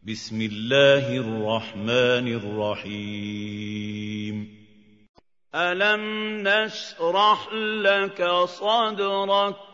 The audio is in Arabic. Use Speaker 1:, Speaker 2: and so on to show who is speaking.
Speaker 1: بسم الله الرحمن الرحيم.
Speaker 2: ألم نشرح لك صدرك